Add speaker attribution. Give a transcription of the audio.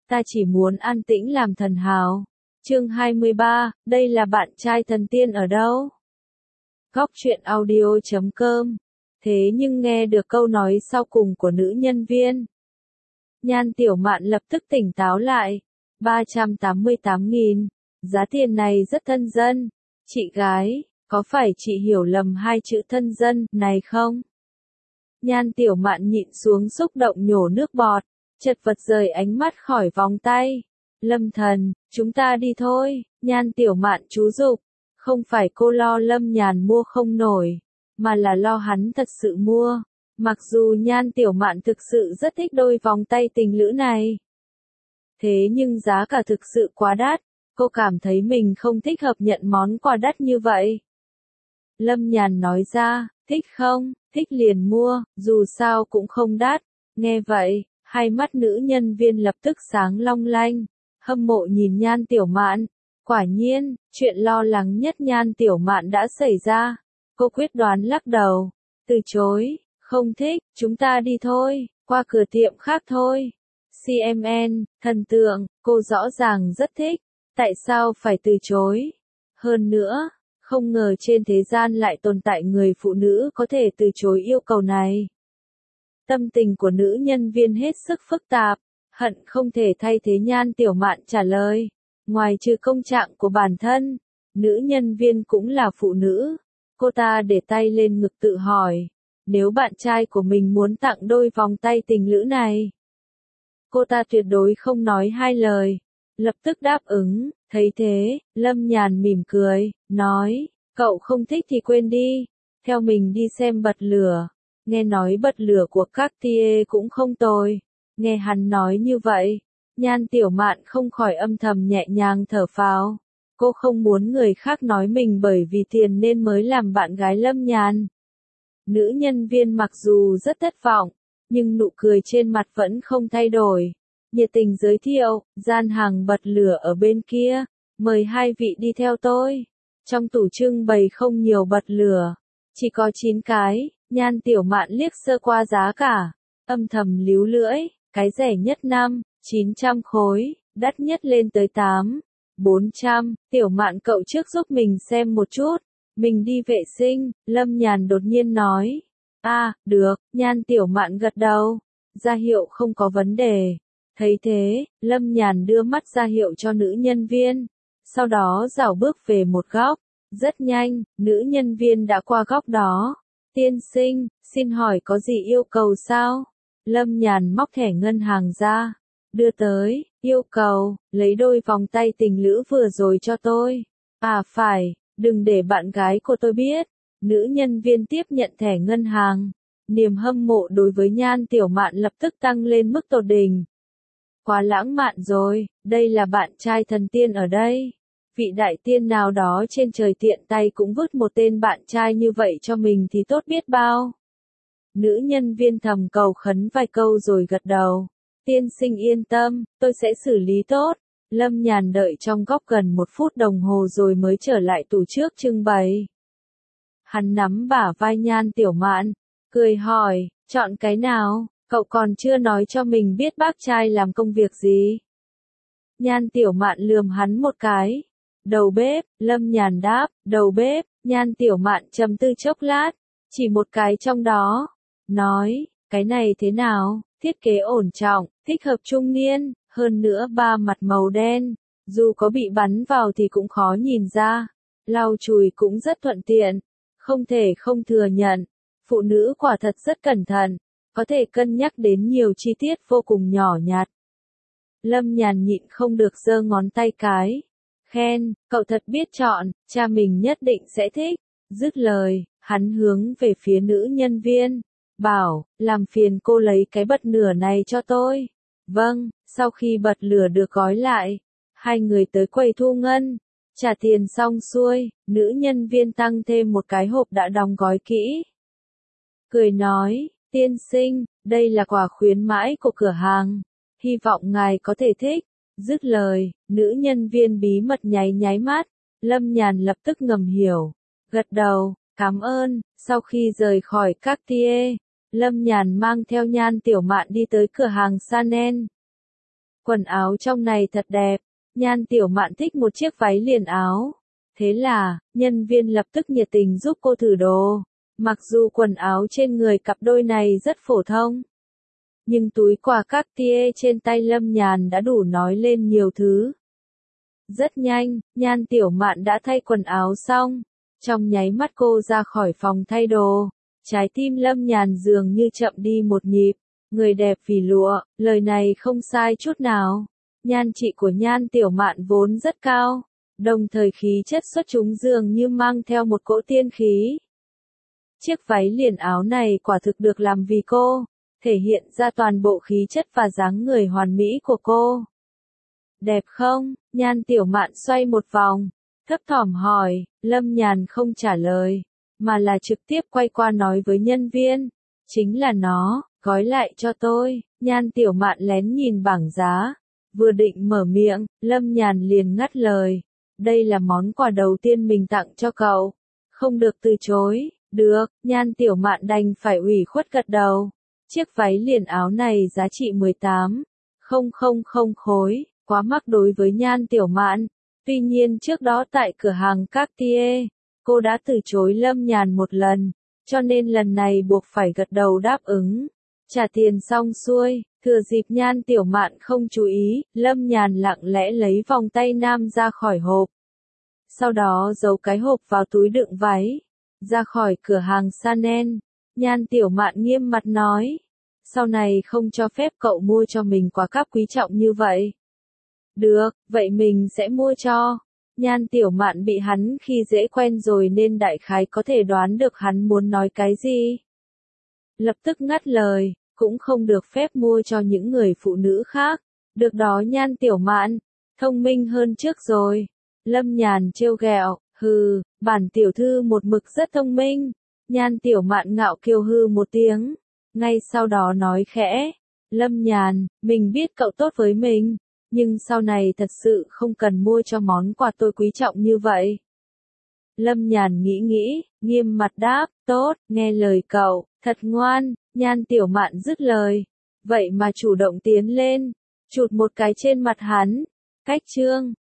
Speaker 1: ta chỉ muốn an tĩnh làm thần hào. Chương 23, đây là bạn trai thần tiên ở đâu? Góc truyện audio.com. Thế nhưng nghe được câu nói sau cùng của nữ nhân viên, Nhan Tiểu Mạn lập tức tỉnh táo lại. 388.000, giá tiền này rất thân dân. Chị gái, có phải chị hiểu lầm hai chữ thân dân này không? Nhan Tiểu Mạn nhịn xuống xúc động nhổ nước bọt, chật vật rời ánh mắt khỏi vòng tay. Lâm Thần, chúng ta đi thôi. Nhan Tiểu Mạn chú giục. Không phải cô lo Lâm Nhàn mua không nổi, mà là lo hắn thật sự mua. Mặc dù Nhan Tiểu Mạn thực sự rất thích đôi vòng tay tình lữ này, thế nhưng giá cả thực sự quá đắt, cô cảm thấy mình không thích hợp nhận món quà đắt như vậy. Lâm Nhàn nói ra, thích không, thích liền mua, dù sao cũng không đắt. Nghe vậy, hai mắt nữ nhân viên lập tức sáng long lanh, hâm mộ nhìn Nhan Tiểu Mạn. Quả nhiên, chuyện lo lắng nhất Nhan Tiểu Mạn đã xảy ra. Cô quyết đoán lắc đầu, từ chối, không thích, chúng ta đi thôi, qua cửa tiệm khác thôi. CMN, thần tượng, cô rõ ràng rất thích, tại sao phải từ chối? Hơn nữa, không ngờ trên thế gian lại tồn tại người phụ nữ có thể từ chối yêu cầu này. Tâm tình của nữ nhân viên hết sức phức tạp, hận không thể thay thế Nhan Tiểu Mạn trả lời. Ngoài trừ công trạng của bản thân, nữ nhân viên cũng là phụ nữ. Cô ta để tay lên ngực tự hỏi, nếu bạn trai của mình muốn tặng đôi vòng tay tình lữ này, cô ta tuyệt đối không nói hai lời, lập tức đáp ứng. Thấy thế, Lâm Nhàn mỉm cười, nói, cậu không thích thì quên đi, theo mình đi xem bật lửa. Nghe nói bật lửa của Cartier cũng không tồi. Nghe hắn nói như vậy, Nhan Tiểu Mạn không khỏi âm thầm nhẹ nhàng thở phào. Cô không muốn người khác nói mình bởi vì tiền nên mới làm bạn gái Lâm Nhàn. Nữ nhân viên mặc dù rất thất vọng, nhưng nụ cười trên mặt vẫn không thay đổi. Nhiệt tình giới thiệu, gian hàng bật lửa ở bên kia, mời hai vị đi theo tôi. Trong tủ trưng bày không nhiều bật lửa, chỉ có 9 cái. Nhan Tiểu Mạn liếc sơ qua giá cả, âm thầm líu lưỡi, cái rẻ nhất 900 khối, đắt nhất lên tới 400. Tiểu Mạn cậu trước giúp mình xem một chút, mình đi vệ sinh. Lâm Nhàn đột nhiên nói. Được. Nhan Tiểu Mạn gật đầu, ra hiệu không có vấn đề. Thấy thế, Lâm Nhàn đưa mắt ra hiệu cho nữ nhân viên, sau đó rảo bước về một góc. Rất nhanh, nữ nhân viên đã qua góc đó. Tiên sinh, xin hỏi có gì yêu cầu sao? Lâm Nhàn móc thẻ ngân hàng ra, đưa tới, yêu cầu, lấy đôi vòng tay tình lữ vừa rồi cho tôi. Phải, đừng để bạn gái của tôi biết. Nữ nhân viên tiếp nhận thẻ ngân hàng, niềm hâm mộ đối với Nhan Tiểu Mạn lập tức tăng lên mức tột đỉnh. Quá lãng mạn rồi, đây là bạn trai thần tiên ở đây. Vị đại tiên nào đó trên trời tiện tay cũng vứt một tên bạn trai như vậy cho mình thì tốt biết bao. Nữ nhân viên thầm cầu khấn vài câu rồi gật đầu. Tiên sinh yên tâm, tôi sẽ xử lý tốt. Lâm Nhàn đợi trong góc gần 1 phút đồng hồ rồi mới trở lại tủ trước trưng bày. Hắn nắm bả vai Nhan Tiểu Mạn, cười hỏi, chọn cái nào, cậu còn chưa nói cho mình biết bác trai làm công việc gì. Nhan Tiểu Mạn lườm hắn một cái. Đầu bếp. Lâm Nhàn đáp, đầu bếp. Nhan Tiểu Mạn trầm tư chốc lát, chỉ một cái trong đó, nói, cái này thế nào, thiết kế ổn trọng, thích hợp trung niên, hơn nữa ba mặt màu đen, dù có bị bắn vào thì cũng khó nhìn ra, lau chùi cũng rất thuận tiện, không thể không thừa nhận, phụ nữ quả thật rất cẩn thận, có thể cân nhắc đến nhiều chi tiết vô cùng nhỏ nhặt. Lâm Nhàn nhịn không được giơ ngón tay cái, khen, cậu thật biết chọn, cha mình nhất định sẽ thích. Dứt lời, hắn hướng về phía nữ nhân viên, bảo, làm phiền cô lấy cái bật lửa này cho tôi. Vâng. Sau khi bật lửa được gói lại, hai người tới quầy thu ngân, trả tiền xong xuôi, nữ nhân viên tăng thêm một cái hộp đã đóng gói kỹ. Cười nói, tiên sinh, đây là quà khuyến mãi của cửa hàng, hy vọng ngài có thể thích. Dứt lời, nữ nhân viên bí mật nháy nháy mắt, Lâm Nhàn lập tức ngầm hiểu, gật đầu, cảm ơn. Sau khi rời khỏi Cartier, Lâm Nhàn mang theo Nhan Tiểu Mạn đi tới cửa hàng Chanel. quần áo trong này thật đẹp. Nhan Tiểu Mạn thích một chiếc váy liền áo. Thế là, nhân viên lập tức nhiệt tình giúp cô thử đồ. Mặc dù quần áo trên người cặp đôi này rất phổ thông, nhưng túi quà Cartier trên tay Lâm Nhàn đã đủ nói lên nhiều thứ. Rất nhanh, Nhan Tiểu Mạn đã thay quần áo xong. Trong nháy mắt cô ra khỏi phòng thay đồ. Trái tim Lâm Nhàn dường như chậm đi một nhịp. Người đẹp vì lụa, lời này không sai chút nào. Nhan trị của Nhan Tiểu Mạn vốn rất cao. Đồng thời khí chất xuất chúng dường như mang theo một cỗ tiên khí. Chiếc váy liền áo này quả thực được làm vì cô, thể hiện ra toàn bộ khí chất và dáng người hoàn mỹ của cô. Đẹp không? Nhan Tiểu Mạn xoay một vòng, thấp thỏm hỏi. Lâm Nhàn không trả lời, mà là trực tiếp quay qua nói với nhân viên. Chính là nó, gói lại cho tôi. Nhan Tiểu Mạn lén nhìn bảng giá, vừa định mở miệng, Lâm Nhàn liền ngắt lời. Đây là món quà đầu tiên mình tặng cho cậu, không được từ chối. Được, Nhan Tiểu Mạn đành phải ủy khuất gật đầu. Chiếc váy liền áo này giá trị 18.000 khối, quá mắc đối với Nhan Tiểu Mạn. Tuy nhiên trước đó tại cửa hàng Cartier, cô đã từ chối Lâm Nhàn một lần, cho nên lần này buộc phải gật đầu đáp ứng. Trả tiền xong xuôi, thừa dịp Nhan Tiểu Mạn không chú ý, Lâm Nhàn lặng lẽ lấy vòng tay nam ra khỏi hộp. Sau đó giấu cái hộp vào túi đựng váy. Ra khỏi cửa hàng Chanel, Nhan Tiểu Mạn nghiêm mặt nói. Sau này không cho phép cậu mua cho mình quà cáp quý trọng như vậy. Được, vậy mình sẽ mua cho. Nhan Tiểu Mạn bị hắn khi dễ quen rồi nên đại khái có thể đoán được hắn muốn nói cái gì. Lập tức ngắt lời, cũng không được phép mua cho những người phụ nữ khác. Được đó Nhan Tiểu Mạn, thông minh hơn trước rồi. Lâm Nhàn trêu ghẹo, hừ, bản tiểu thư một mực rất thông minh. Nhan Tiểu Mạn ngạo kiều hừ một tiếng. Ngay sau đó nói khẽ, Lâm Nhàn, mình biết cậu tốt với mình, nhưng sau này thật sự không cần mua cho món quà tôi quý trọng như vậy. Lâm Nhàn nghĩ, nghiêm mặt đáp, tốt, nghe lời cậu, thật ngoan. Nhan Tiểu Mạn dứt lời, vậy mà chủ động tiến lên, chụt một cái trên mặt hắn. Cách chương